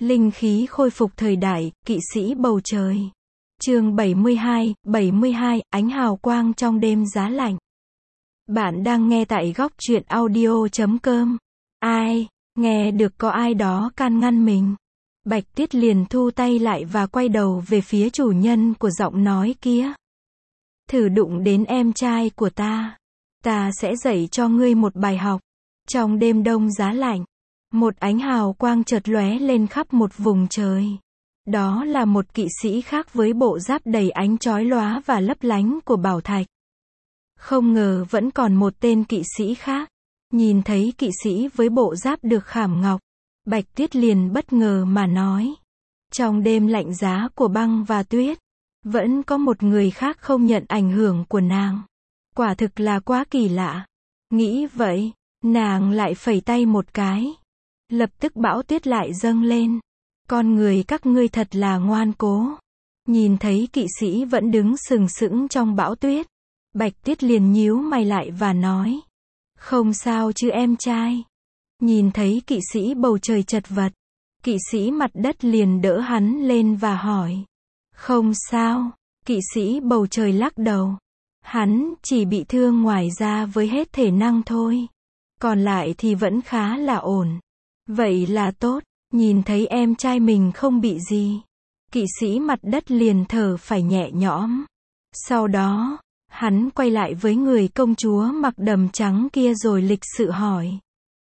Linh khí khôi phục thời đại, kỵ sĩ bầu trời. Chương 72, ánh hào quang trong đêm giá lạnh. Bạn đang nghe tại góc truyện audio.com. Ai, nghe được có ai đó can ngăn mình. Bạch Tuyết liền thu tay lại và quay đầu về phía chủ nhân của giọng nói kia. Thử đụng đến em trai của ta. Ta sẽ dạy cho ngươi một bài học. Trong đêm đông giá lạnh, một ánh hào quang chợt lóe lên khắp một vùng trời. Đó là một kỵ sĩ khác với bộ giáp đầy ánh chói lóa và lấp lánh của bảo thạch. Không ngờ vẫn còn một tên kỵ sĩ khác. Nhìn thấy kỵ sĩ với bộ giáp được khảm ngọc, Bạch Tuyết liền bất ngờ mà nói. Trong đêm lạnh giá của băng và tuyết, vẫn có một người khác không nhận ảnh hưởng của nàng. Quả thực là quá kỳ lạ. Nghĩ vậy, nàng lại phẩy tay một cái. Lập tức bão tuyết lại dâng lên. Con người các ngươi thật là ngoan cố. Nhìn thấy kỵ sĩ vẫn đứng sừng sững trong bão tuyết, Bạch Tuyết liền nhíu mày lại và nói. Không sao chứ em trai. Nhìn thấy kỵ sĩ bầu trời chật vật, kỵ sĩ mặt đất liền đỡ hắn lên và hỏi. Không sao, kỵ sĩ bầu trời lắc đầu. Hắn chỉ bị thương ngoài da với hết thể năng thôi. Còn lại thì vẫn khá là ổn. Vậy là tốt, nhìn thấy em trai mình không bị gì. Kỵ sĩ mặt đất liền thở phải nhẹ nhõm. Sau đó, hắn quay lại với người công chúa mặc đầm trắng kia rồi lịch sự hỏi.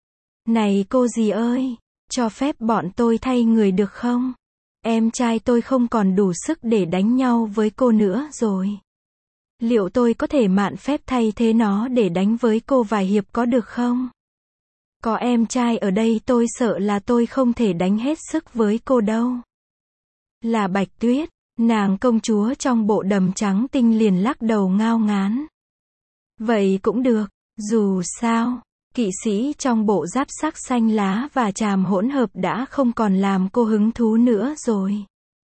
Này cô dì ơi, cho phép bọn tôi thay người được không? Em trai tôi không còn đủ sức để đánh nhau với cô nữa rồi. Liệu tôi có thể mạn phép thay thế nó để đánh với cô vài hiệp có được không? Có em trai ở đây tôi sợ là tôi không thể đánh hết sức với cô đâu. Là Bạch Tuyết, nàng công chúa trong bộ đầm trắng tinh liền lắc đầu ngao ngán. Vậy cũng được, dù sao, kỵ sĩ trong bộ giáp sắc xanh lá và tràm hỗn hợp đã không còn làm cô hứng thú nữa rồi.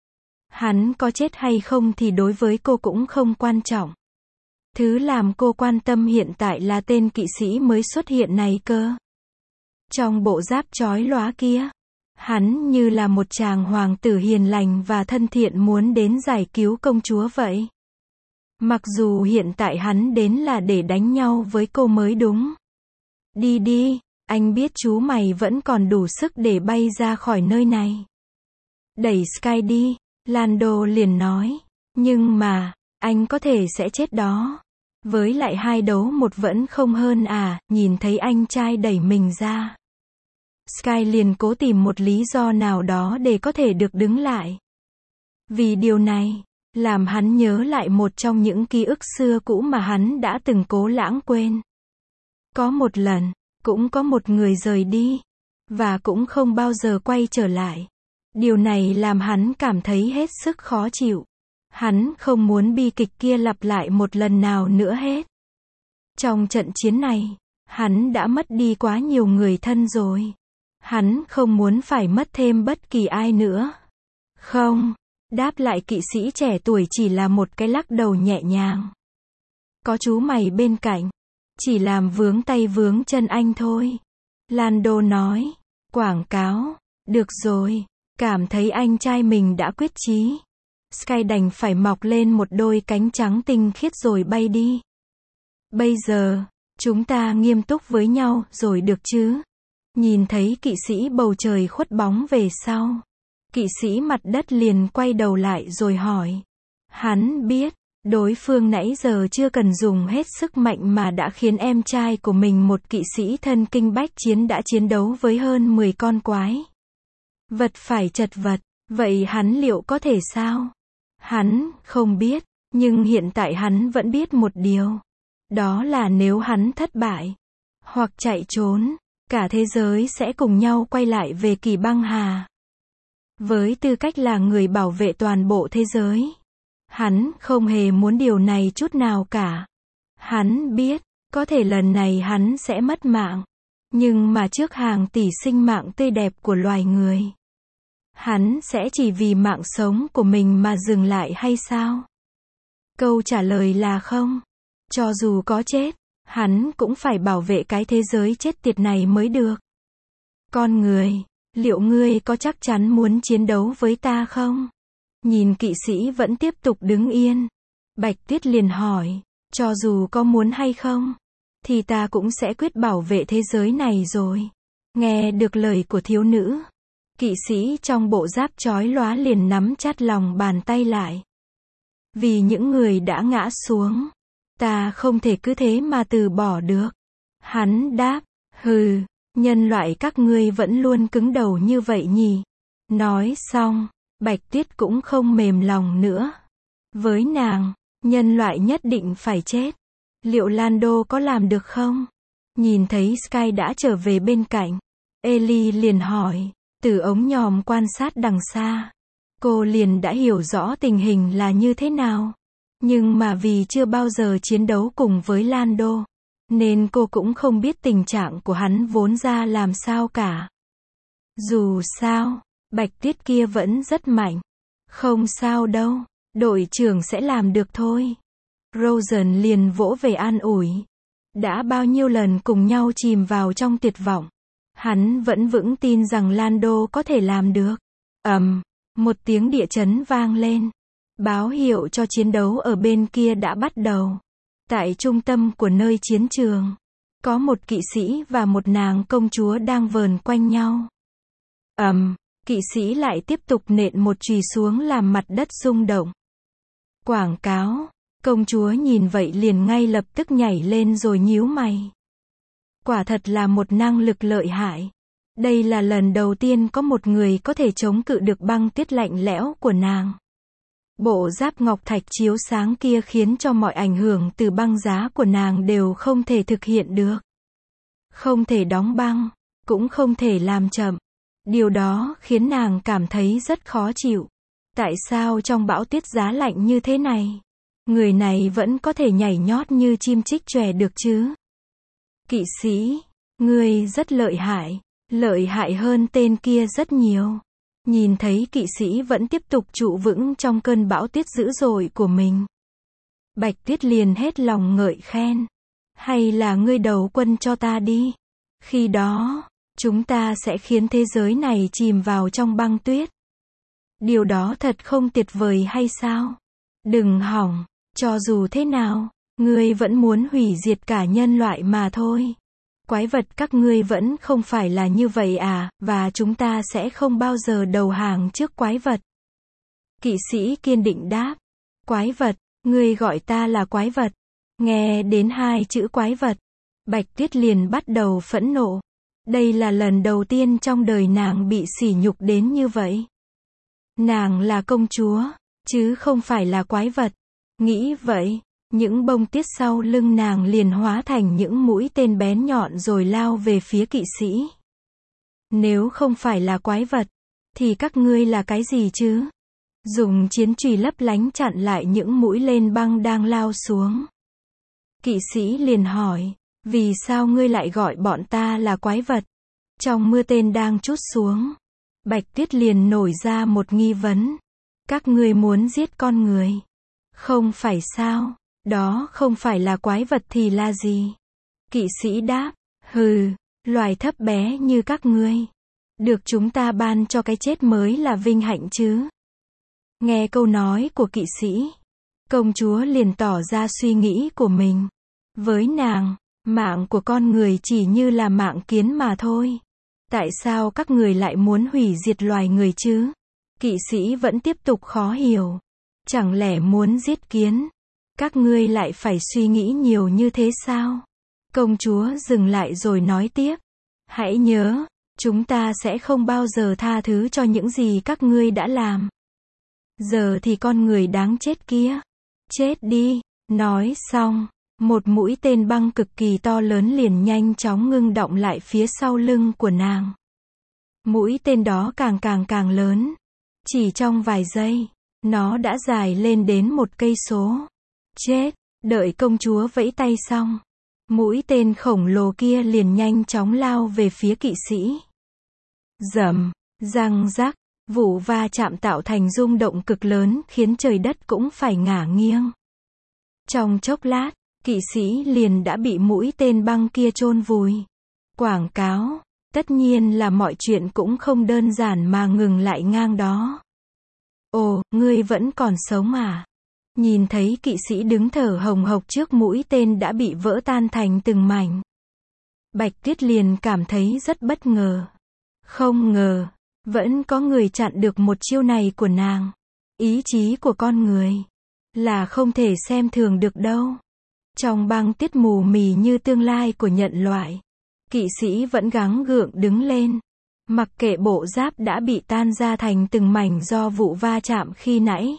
Hắn có chết hay không thì đối với cô cũng không quan trọng. Thứ làm cô quan tâm hiện tại là tên kỵ sĩ mới xuất hiện này cơ. Trong bộ giáp chói lóa kia, hắn như là một chàng hoàng tử hiền lành và thân thiện muốn đến giải cứu công chúa vậy. Mặc dù hiện tại hắn đến là để đánh nhau với cô mới đúng. Đi đi, anh biết chú mày vẫn còn đủ sức để bay ra khỏi nơi này. Đẩy Sky đi, Lando liền nói. Nhưng mà, anh có thể sẽ chết đó. Với lại 2 đấu 1 vẫn không hơn à, nhìn thấy anh trai đẩy mình ra. Sky liền cố tìm một lý do nào đó để có thể được đứng lại. Vì điều này, làm hắn nhớ lại một trong những ký ức xưa cũ mà hắn đã từng cố lãng quên. Có một lần, cũng có một người rời đi, và cũng không bao giờ quay trở lại. Điều này làm hắn cảm thấy hết sức khó chịu. Hắn không muốn bi kịch kia lặp lại một lần nào nữa hết. Trong trận chiến này, hắn đã mất đi quá nhiều người thân rồi. Hắn không muốn phải mất thêm bất kỳ ai nữa. Không, đáp lại kỵ sĩ trẻ tuổi chỉ là một cái lắc đầu nhẹ nhàng. Có chú mày bên cạnh, chỉ làm vướng tay vướng chân anh thôi. Lando nói, quảng cáo, được rồi, cảm thấy anh trai mình đã quyết chí. Sky đành phải mọc lên một đôi cánh trắng tinh khiết rồi bay đi. Bây giờ, chúng ta nghiêm túc với nhau rồi được chứ? Nhìn thấy kỵ sĩ bầu trời khuất bóng về sau. Kỵ sĩ mặt đất liền quay đầu lại rồi hỏi. Hắn biết, đối phương nãy giờ chưa cần dùng hết sức mạnh mà đã khiến em trai của mình một kỵ sĩ thân kinh bách chiến đã chiến đấu với hơn 10 con quái. Vật phải chật vật, vậy hắn liệu có thể sao? Hắn không biết, nhưng hiện tại hắn vẫn biết một điều. Đó là nếu hắn thất bại, hoặc chạy trốn, cả thế giới sẽ cùng nhau quay lại về Kỳ Băng Hà. Với tư cách là người bảo vệ toàn bộ thế giới, hắn không hề muốn điều này chút nào cả. Hắn biết, có thể lần này hắn sẽ mất mạng. Nhưng mà trước hàng tỷ sinh mạng tươi đẹp của loài người, hắn sẽ chỉ vì mạng sống của mình mà dừng lại hay sao? Câu trả lời là không. Cho dù có chết, hắn cũng phải bảo vệ cái thế giới chết tiệt này mới được. Con người, Liệu ngươi có chắc chắn muốn chiến đấu với ta không? Nhìn kỵ sĩ vẫn tiếp tục đứng yên. Bạch Tuyết liền hỏi, cho dù có muốn hay không, thì ta cũng sẽ quyết bảo vệ thế giới này rồi. Nghe được lời của thiếu nữ, kỵ sĩ trong bộ giáp chói lóa liền nắm chặt lòng bàn tay lại. Vì những người đã ngã xuống, ta không thể cứ thế mà từ bỏ được. Hắn đáp, hừ, nhân loại các ngươi vẫn luôn cứng đầu như vậy nhỉ. Nói xong, Bạch Tuyết cũng không mềm lòng nữa. Với nàng, nhân loại nhất định phải chết. Liệu Lando có làm được không? Nhìn thấy Sky đã trở về bên cạnh, Ellie liền hỏi, từ ống nhòm quan sát đằng xa. Cô liền đã hiểu rõ tình hình là như thế nào. Nhưng mà vì chưa bao giờ chiến đấu cùng với Lando, nên cô cũng không biết tình trạng của hắn vốn ra làm sao cả. Dù sao, Bạch Tuyết kia vẫn rất mạnh. Không sao đâu, đội trưởng sẽ làm được thôi. Rosen liền vỗ về an ủi. Đã bao nhiêu lần cùng nhau chìm vào trong tuyệt vọng, hắn vẫn vững tin rằng Lando có thể làm được. Một tiếng địa chấn vang lên. Báo hiệu cho chiến đấu ở bên kia đã bắt đầu. Tại trung tâm của nơi chiến trường, có một kỵ sĩ và một nàng công chúa đang vờn quanh nhau. Kỵ sĩ lại tiếp tục nện một chùy xuống làm mặt đất rung động. Quảng cáo. Công chúa nhìn vậy liền ngay lập tức nhảy lên rồi nhíu mày. Quả thật là một năng lực lợi hại. Đây là lần đầu tiên có một người có thể chống cự được băng tuyết lạnh lẽo của nàng. Bộ giáp ngọc thạch chiếu sáng kia khiến cho mọi ảnh hưởng từ băng giá của nàng đều không thể thực hiện được. Không thể đóng băng, cũng không thể làm chậm. Điều đó khiến nàng cảm thấy rất khó chịu. Tại sao trong bão tuyết giá lạnh như thế này, người này vẫn có thể nhảy nhót như chim chích chòe được chứ? Kỵ sĩ, ngươi rất lợi hại hơn tên kia rất nhiều. Nhìn thấy kỵ sĩ vẫn tiếp tục trụ vững trong cơn bão tuyết dữ dội của mình, Bạch Tuyết liền hết lòng ngợi khen. Hay là ngươi đầu quân cho ta đi. Khi đó, chúng ta sẽ khiến thế giới này chìm vào trong băng tuyết. Điều đó thật không tuyệt vời hay sao? Đừng hỏng, cho dù thế nào, ngươi vẫn muốn hủy diệt cả nhân loại mà thôi. Quái vật các ngươi vẫn không phải là như vậy à, và chúng ta sẽ không bao giờ đầu hàng trước quái vật. Kỵ sĩ kiên định đáp. Quái vật, ngươi gọi ta là quái vật. Nghe đến hai chữ quái vật, Bạch Tuyết liền bắt đầu phẫn nộ. Đây là lần đầu tiên trong đời nàng bị sỉ nhục đến như vậy. Nàng là công chúa, chứ không phải là quái vật. Nghĩ vậy, những bông tuyết sau lưng nàng liền hóa thành những mũi tên bén nhọn rồi lao về phía kỵ sĩ. Nếu không phải là quái vật, thì các ngươi là cái gì chứ? Dùng chiến chùy lấp lánh chặn lại những mũi lên băng đang lao xuống. Kỵ sĩ liền hỏi, vì sao ngươi lại gọi bọn ta là quái vật? Trong mưa tên đang trút xuống, Bạch Tuyết liền nổi ra một nghi vấn. Các ngươi muốn giết con người? Không phải sao? Đó không phải là quái vật thì là gì? Kỵ sĩ đáp, hừ, loài thấp bé như các ngươi. Được chúng ta ban cho cái chết mới là vinh hạnh chứ. Nghe câu nói của kỵ sĩ, công chúa liền tỏ ra suy nghĩ của mình. Với nàng, mạng của con người chỉ như là mạng kiến mà thôi. Tại sao các người lại muốn hủy diệt loài người chứ? Kỵ sĩ vẫn tiếp tục khó hiểu. Chẳng lẽ muốn giết kiến? Các ngươi lại phải suy nghĩ nhiều như thế sao? Công chúa dừng lại rồi nói tiếp. Hãy nhớ, chúng ta sẽ không bao giờ tha thứ cho những gì các ngươi đã làm. Giờ thì con người đáng chết kia. Chết đi. Nói xong, một mũi tên băng cực kỳ to lớn liền nhanh chóng ngưng đọng lại phía sau lưng của nàng. Mũi tên đó càng lớn. Chỉ trong vài giây, nó đã dài lên đến 1 cây số. Chết, đợi công chúa vẫy tay xong, mũi tên khổng lồ kia liền nhanh chóng lao về phía kỵ sĩ. Rầm, răng rắc, vụ va chạm tạo thành rung động cực lớn khiến trời đất cũng phải ngả nghiêng. Trong chốc lát, kỵ sĩ liền đã bị mũi tên băng kia chôn vùi. Quảng cáo, Tất nhiên là mọi chuyện cũng không đơn giản mà ngừng lại ngang đó. Ồ, ngươi vẫn còn sống à? Nhìn thấy kỵ sĩ đứng thở hồng hộc trước mũi tên đã bị vỡ tan thành từng mảnh. Bạch Tuyết liền cảm thấy rất bất ngờ. Không ngờ, vẫn có người chặn được một chiêu này của nàng. Ý chí của con người là không thể xem thường được đâu. Trong băng tuyết mù mì như tương lai của nhân loại, kỵ sĩ vẫn gắng gượng đứng lên. Mặc kệ bộ giáp đã bị tan ra thành từng mảnh do vụ va chạm khi nãy.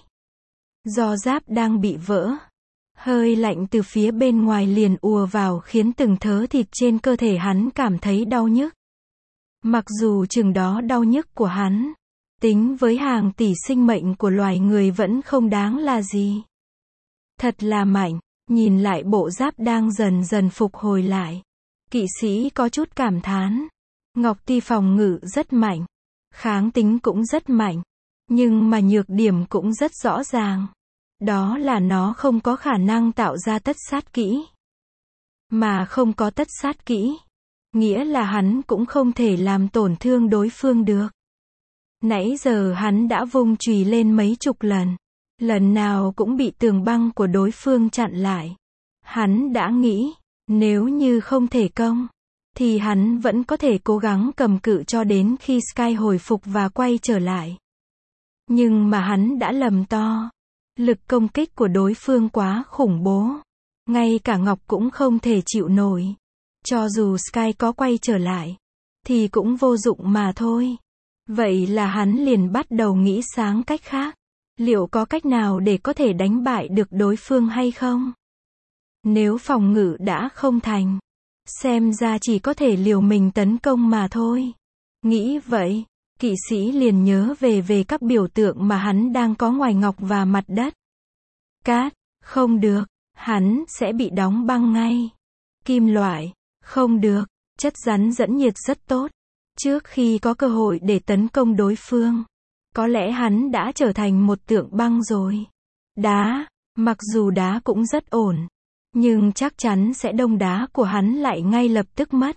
Do giáp đang bị vỡ, hơi lạnh từ phía bên ngoài liền ùa vào khiến từng thớ thịt trên cơ thể hắn cảm thấy đau nhức. Mặc dù chừng đó đau nhức của hắn, tính với hàng tỷ sinh mệnh của loài người vẫn không đáng là gì. Thật là mạnh, nhìn lại bộ giáp đang dần dần phục hồi lại. Kỵ sĩ có chút cảm thán. Ngọc Ti phòng ngự rất mạnh, kháng tính cũng rất mạnh, nhưng mà nhược điểm cũng rất rõ ràng. Đó là nó không có khả năng tạo ra tất sát kỹ. Mà không có tất sát kỹ, nghĩa là hắn cũng không thể làm tổn thương đối phương được. Nãy giờ hắn đã vung chùy lên mấy chục lần, lần nào cũng bị tường băng của đối phương chặn lại. Hắn đã nghĩ, nếu như không thể công, thì hắn vẫn có thể cố gắng cầm cự cho đến khi Sky hồi phục và quay trở lại. Nhưng mà hắn đã lầm to. Lực công kích của đối phương quá khủng bố. Ngay cả Ngọc cũng không thể chịu nổi. Cho dù Sky có quay trở lại, thì cũng vô dụng mà thôi. Vậy là hắn liền bắt đầu nghĩ sáng cách khác. Liệu có cách nào để có thể đánh bại được đối phương hay không? Nếu phòng ngự đã không thành, xem ra chỉ có thể liều mình tấn công mà thôi. Nghĩ vậy, kỵ sĩ liền nhớ về các biểu tượng mà hắn đang có ngoài ngọc và mặt đất. Cát, không được, hắn sẽ bị đóng băng ngay. Kim loại, không được, chất rắn dẫn nhiệt rất tốt. Trước khi có cơ hội để tấn công đối phương, có lẽ hắn đã trở thành một tượng băng rồi. Đá, mặc dù đá cũng rất ổn, nhưng chắc chắn sẽ đông đá của hắn lại ngay lập tức mất.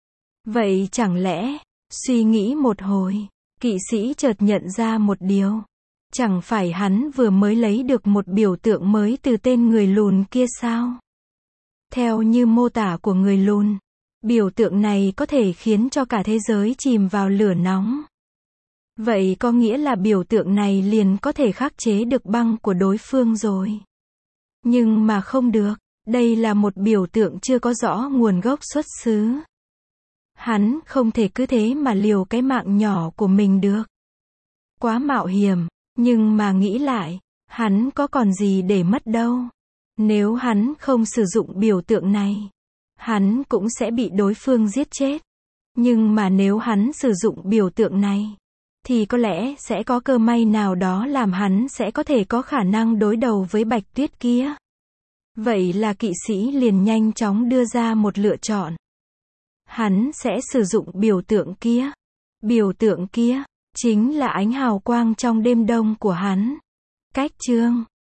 Vậy chẳng lẽ, suy nghĩ một hồi, kỵ sĩ chợt nhận ra một điều. Chẳng phải hắn vừa mới lấy được một biểu tượng mới từ tên người lùn kia sao? Theo như mô tả của người lùn, biểu tượng này có thể khiến cho cả thế giới chìm vào lửa nóng. Vậy có nghĩa là biểu tượng này liền có thể khắc chế được băng của đối phương rồi. Nhưng mà không được, đây là một biểu tượng chưa có rõ nguồn gốc xuất xứ. Hắn không thể cứ thế mà liều cái mạng nhỏ của mình được. Quá mạo hiểm, nhưng mà nghĩ lại, hắn có còn gì để mất đâu. Nếu hắn không sử dụng biểu tượng này, hắn cũng sẽ bị đối phương giết chết. Nhưng mà nếu hắn sử dụng biểu tượng này, thì có lẽ sẽ có cơ may nào đó làm hắn sẽ có thể có khả năng đối đầu với Bạch Tuyết kia. Vậy là kỵ sĩ liền nhanh chóng đưa ra một lựa chọn. Hắn sẽ sử dụng biểu tượng kia. Biểu tượng kia chính là ánh hào quang trong đêm đông của hắn. Cách chương